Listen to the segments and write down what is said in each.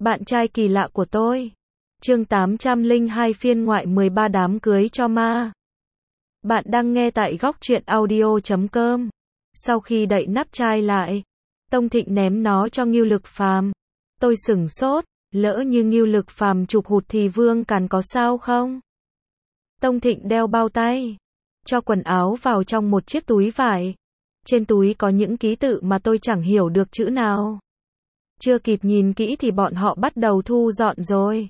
Bạn trai kỳ lạ của tôi. Chương 802 phiên ngoại 13 đám cưới cho ma. Bạn đang nghe tại góc truyện audio.com. Sau khi đậy nắp chai lại, Tông Thịnh ném nó cho Ngưu Lực Phàm. Tôi sửng sốt, lỡ như Ngưu Lực Phàm chụp hụt thì Vương Càn có sao không? Tông Thịnh đeo bao tay, cho quần áo vào trong một chiếc túi vải. Trên túi có những ký tự mà tôi chẳng hiểu được chữ nào. Chưa kịp nhìn kỹ thì bọn họ bắt đầu thu dọn rồi.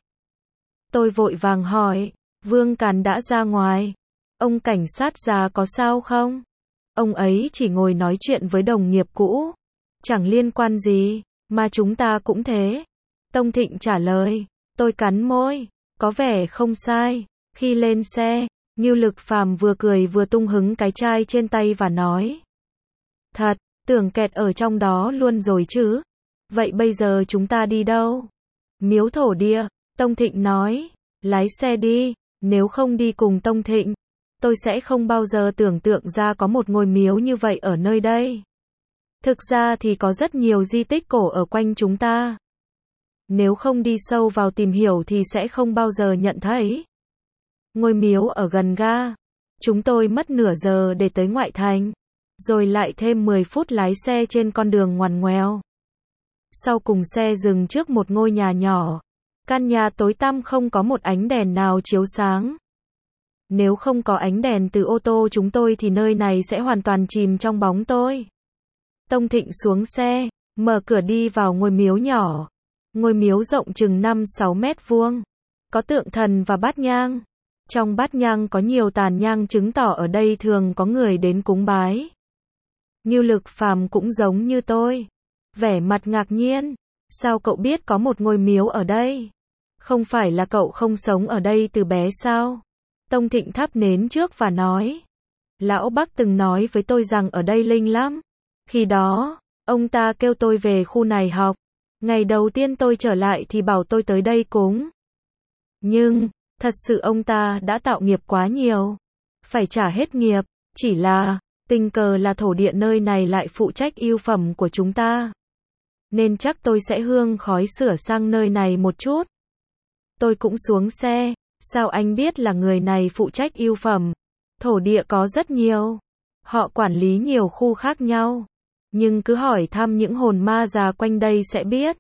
Tôi vội vàng hỏi, Vương Càn đã ra ngoài. Ông cảnh sát già có sao không? Ông ấy chỉ ngồi nói chuyện với đồng nghiệp cũ. Chẳng liên quan gì, mà chúng ta cũng thế. Tông Thịnh trả lời. Tôi cắn môi, có vẻ không sai. Khi lên xe, Ngưu Lực Phàm vừa cười vừa tung hứng cái chai trên tay và nói. Thật, tưởng kẹt ở trong đó luôn rồi chứ. Vậy bây giờ chúng ta đi đâu? Miếu thổ địa, Tông Thịnh nói. Lái xe đi, nếu không đi cùng Tông Thịnh, tôi sẽ không bao giờ tưởng tượng ra có một ngôi miếu như vậy ở nơi đây. Thực ra thì có rất nhiều di tích cổ ở quanh chúng ta. Nếu không đi sâu vào tìm hiểu thì sẽ không bao giờ nhận thấy. Ngôi miếu ở gần ga. Chúng tôi mất nửa giờ để tới ngoại thành, rồi lại thêm 10 phút lái xe trên con đường ngoằn ngoèo. Sau cùng xe dừng trước một ngôi nhà nhỏ. Căn nhà tối tăm không có một ánh đèn nào chiếu sáng. Nếu không có ánh đèn từ ô tô chúng tôi thì nơi này sẽ hoàn toàn chìm trong bóng tối. Tông Thịnh xuống xe, mở cửa đi vào ngôi miếu nhỏ. Ngôi miếu rộng chừng 5-6 mét vuông. Có tượng thần và bát nhang. Trong bát nhang có nhiều tàn nhang chứng tỏ ở đây thường có người đến cúng bái. Ngưu Lực Phàm cũng giống như tôi. Vẻ mặt ngạc nhiên. Sao cậu biết có một ngôi miếu ở đây? Không phải là cậu không sống ở đây từ bé sao? Tông Thịnh thắp nến trước và nói. Lão Bắc từng nói với tôi rằng ở đây linh lắm. Khi đó, ông ta kêu tôi về khu này học. Ngày đầu tiên tôi trở lại thì bảo tôi tới đây cúng. Nhưng, thật sự ông ta đã tạo nghiệp quá nhiều. Phải trả hết nghiệp, chỉ là, tình cờ là thổ địa nơi này lại phụ trách yêu phẩm của chúng ta. Nên chắc tôi sẽ hương khói sửa sang nơi này một chút. Tôi cũng xuống xe. Sao anh biết là người này phụ trách yêu phẩm? Thổ địa có rất nhiều. Họ quản lý nhiều khu khác nhau. Nhưng cứ hỏi thăm những hồn ma già quanh đây sẽ biết.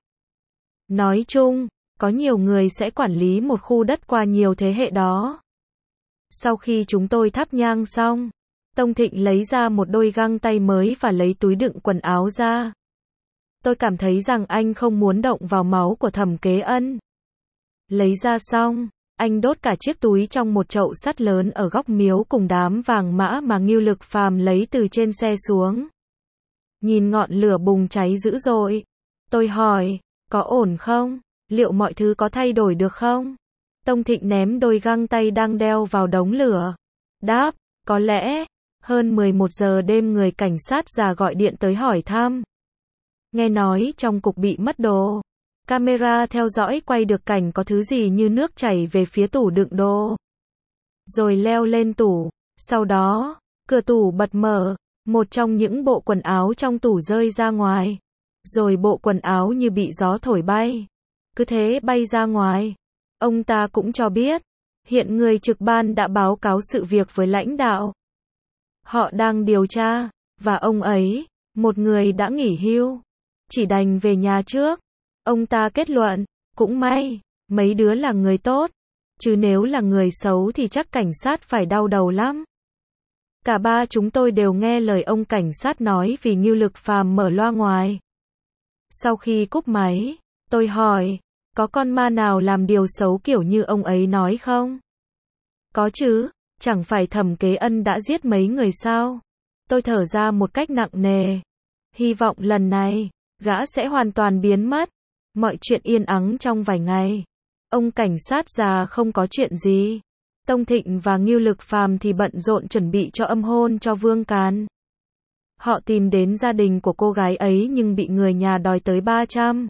Nói chung, có nhiều người sẽ quản lý một khu đất qua nhiều thế hệ đó. Sau khi chúng tôi thắp nhang xong, Tông Thịnh lấy ra một đôi găng tay mới và lấy túi đựng quần áo ra. Tôi cảm thấy rằng anh không muốn động vào máu của Thẩm Kế Ân. Lấy ra xong, anh đốt cả chiếc túi trong một chậu sắt lớn ở góc miếu cùng đám vàng mã mà Ngưu Lực Phàm lấy từ trên xe xuống. Nhìn ngọn lửa bùng cháy dữ dội. Tôi hỏi, có ổn không? Liệu mọi thứ có thay đổi được không? Tông Thịnh ném đôi găng tay đang đeo vào đống lửa. Đáp, có lẽ. Hơn 11 giờ đêm người cảnh sát già gọi điện tới hỏi thăm. Nghe nói trong cục bị mất đồ. Camera theo dõi quay được cảnh có thứ gì như nước chảy về phía tủ đựng đồ. Rồi leo lên tủ. Sau đó, cửa tủ bật mở. Một trong những bộ quần áo trong tủ rơi ra ngoài. Rồi bộ quần áo như bị gió thổi bay. Cứ thế bay ra ngoài. Ông ta cũng cho biết. Hiện người trực ban đã báo cáo sự việc với lãnh đạo. Họ đang điều tra. Và ông ấy, một người đã nghỉ hưu. Chỉ đành về nhà trước. Ông ta kết luận, cũng may, mấy đứa là người tốt, chứ nếu là người xấu thì chắc cảnh sát phải đau đầu lắm. Cả ba chúng tôi đều nghe lời ông cảnh sát nói vì Ngưu Lực Phàm mở loa ngoài. Sau khi cúp máy, tôi hỏi, có con ma nào làm điều xấu kiểu như ông ấy nói không? Có chứ, chẳng phải Thẩm Kế Ân đã giết mấy người sao? Tôi thở ra một cách nặng nề. Hy vọng lần này, gã sẽ hoàn toàn biến mất. Mọi chuyện yên ắng trong vài ngày. Ông cảnh sát già không có chuyện gì. Tông Thịnh và Ngưu Lực Phàm thì bận rộn chuẩn bị cho âm hôn cho Vương Càn. Họ tìm đến gia đình của cô gái ấy nhưng bị người nhà đòi tới 300.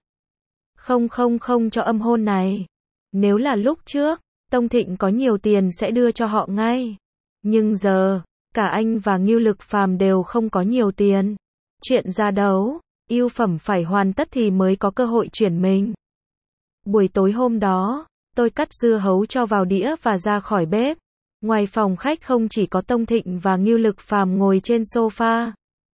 Không cho âm hôn này. Nếu là lúc trước, Tông Thịnh có nhiều tiền sẽ đưa cho họ ngay. Nhưng giờ, cả anh và Ngưu Lực Phàm đều không có nhiều tiền. Chuyện ra đấu. Yêu phẩm phải hoàn tất thì mới có cơ hội chuyển mình. Buổi tối hôm đó, tôi cắt dưa hấu cho vào đĩa và ra khỏi bếp. Ngoài phòng khách không chỉ có Tông Thịnh và Ngưu Lực Phàm ngồi trên sofa,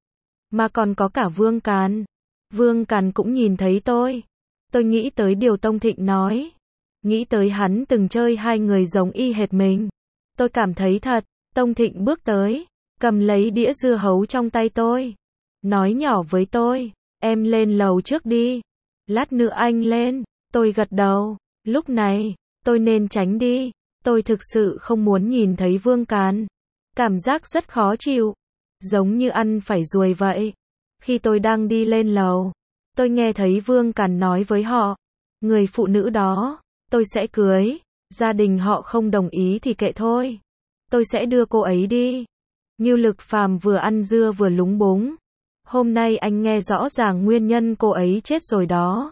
mà còn có cả Vương Càn. Vương Càn cũng nhìn thấy tôi. Tôi nghĩ tới điều Tông Thịnh nói. Nghĩ tới hắn từng chơi hai người giống y hệt mình. Tôi cảm thấy thật. Tông Thịnh bước tới, cầm lấy đĩa dưa hấu trong tay tôi. Nói nhỏ với tôi, em lên lầu trước đi. Lát nữa anh lên. Tôi gật đầu. Lúc này, tôi nên tránh đi. Tôi thực sự không muốn nhìn thấy Vương Càn. Cảm giác rất khó chịu. Giống như ăn phải ruồi vậy. Khi tôi đang đi lên lầu, tôi nghe thấy Vương Càn nói với họ. Người phụ nữ đó, tôi sẽ cưới. Gia đình họ không đồng ý thì kệ thôi. Tôi sẽ đưa cô ấy đi. Ngưu Lực Phàm vừa ăn dưa vừa lúng búng. Hôm nay anh nghe rõ ràng nguyên nhân cô ấy chết rồi đó.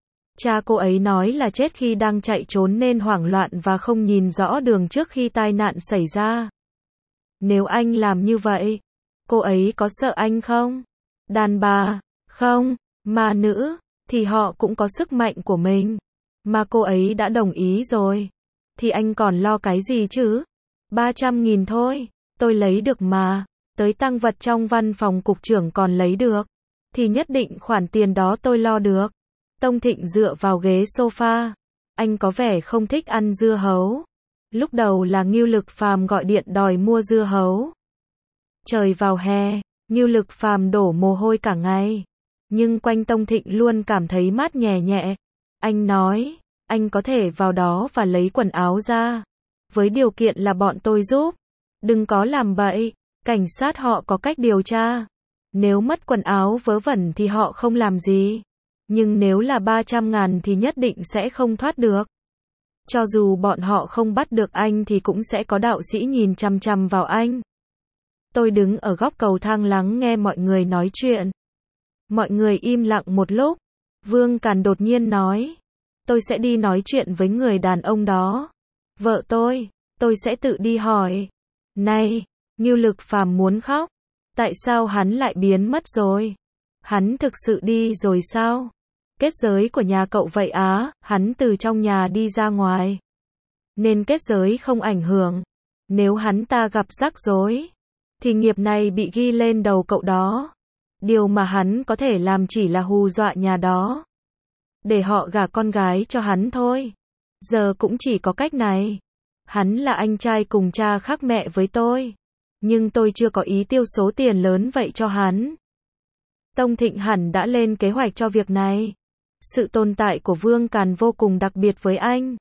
Cha cô ấy nói là chết khi đang chạy trốn nên hoảng loạn và không nhìn rõ đường trước khi tai nạn xảy ra. Nếu anh làm như vậy, cô ấy có sợ anh không? Đàn bà, không, mà nữ, thì họ cũng có sức mạnh của mình. Mà cô ấy đã đồng ý rồi. Thì anh còn lo cái gì chứ? 300.000 thôi, tôi lấy được mà. Tới tang vật trong văn phòng cục trưởng còn lấy được. Thì nhất định khoản tiền đó tôi lo được. Tông Thịnh dựa vào ghế sofa. Anh có vẻ không thích ăn dưa hấu. Lúc đầu là Ngưu Lực Phàm gọi điện đòi mua dưa hấu. Trời vào hè, Ngưu Lực Phàm đổ mồ hôi cả ngày. Nhưng quanh Tông Thịnh luôn cảm thấy mát nhẹ nhẹ. Anh nói, anh có thể vào đó và lấy quần áo ra. Với điều kiện là bọn tôi giúp. Đừng có làm bậy, cảnh sát họ có cách điều tra. Nếu mất quần áo vớ vẩn thì họ không làm gì. Nhưng nếu là 300.000 thì nhất định sẽ không thoát được. Cho dù bọn họ không bắt được anh thì cũng sẽ có đạo sĩ nhìn chằm chằm vào anh. Tôi đứng ở góc cầu thang lắng nghe mọi người nói chuyện. Mọi người im lặng một lúc. Vương Càn đột nhiên nói. Tôi sẽ đi nói chuyện với người đàn ông đó. Vợ tôi sẽ tự đi hỏi. Này, Ngưu Lực Phàm muốn khóc. Tại sao hắn lại biến mất rồi? Hắn thực sự đi rồi sao? Kết giới của nhà cậu vậy á, hắn từ trong nhà đi ra ngoài. Nên kết giới không ảnh hưởng. Nếu hắn ta gặp rắc rối, thì nghiệp này bị ghi lên đầu cậu đó. Điều mà hắn có thể làm chỉ là hù dọa nhà đó. Để họ gả con gái cho hắn thôi. Giờ cũng chỉ có cách này. Hắn là anh trai cùng cha khác mẹ với tôi. Nhưng tôi chưa có ý tiêu số tiền lớn vậy cho hắn. Tông Thịnh hẳn đã lên kế hoạch cho việc này. Sự tồn tại của Vương Càn vô cùng đặc biệt với anh.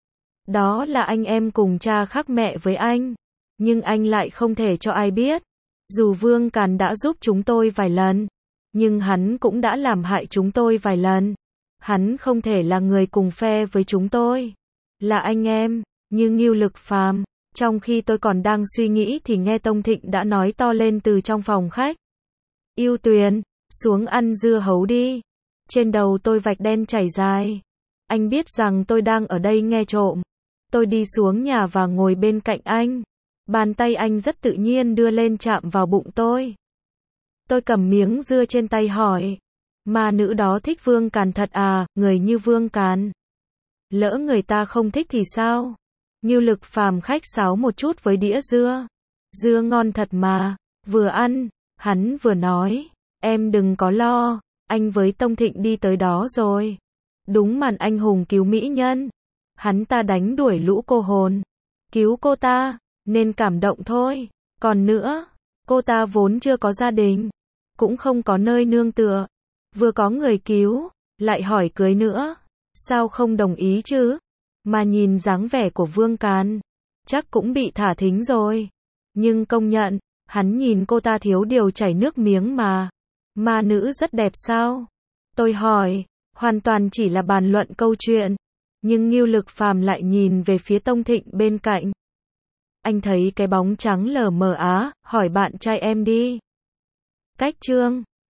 Đó là anh em cùng cha khác mẹ với anh. Nhưng anh lại không thể cho ai biết. Dù Vương Càn đã giúp chúng tôi vài lần, nhưng hắn cũng đã làm hại chúng tôi vài lần. Hắn không thể là người cùng phe với chúng tôi. Là anh em, như Ngưu Lực Phàm. Trong khi tôi còn đang suy nghĩ thì nghe Tông Thịnh đã nói to lên từ trong phòng khách. Yêu Tuyền, xuống ăn dưa hấu đi. Trên đầu tôi vạch đen chảy dài. Anh biết rằng tôi đang ở đây nghe trộm. Tôi đi xuống nhà và ngồi bên cạnh anh. Bàn tay anh rất tự nhiên đưa lên chạm vào bụng tôi. Tôi cầm miếng dưa trên tay hỏi. Mà nữ đó thích Vương Càn thật à, người như Vương Càn. Lỡ người ta không thích thì sao? Ngưu Lực Phàm khách sáo một chút với đĩa dưa. Dưa ngon thật mà. Vừa ăn, hắn vừa nói. Em đừng có lo, anh với Tông Thịnh đi tới đó rồi. Đúng màn anh hùng cứu mỹ nhân. Hắn ta đánh đuổi lũ cô hồn. Cứu cô ta, nên cảm động thôi. Còn nữa, cô ta vốn chưa có gia đình. Cũng không có nơi nương tựa. Vừa có người cứu, lại hỏi cưới nữa. Sao không đồng ý chứ? Mà nhìn dáng vẻ của Vương Càn, chắc cũng bị thả thính rồi. Nhưng công nhận, hắn nhìn cô ta thiếu điều chảy nước miếng mà. Ma nữ rất đẹp sao? Tôi hỏi, hoàn toàn chỉ là bàn luận câu chuyện. Nhưng Ngưu Lực Phàm lại nhìn về phía Tông Thịnh bên cạnh. Anh thấy cái bóng trắng lờ mờ á, hỏi bạn trai em đi. Cách chương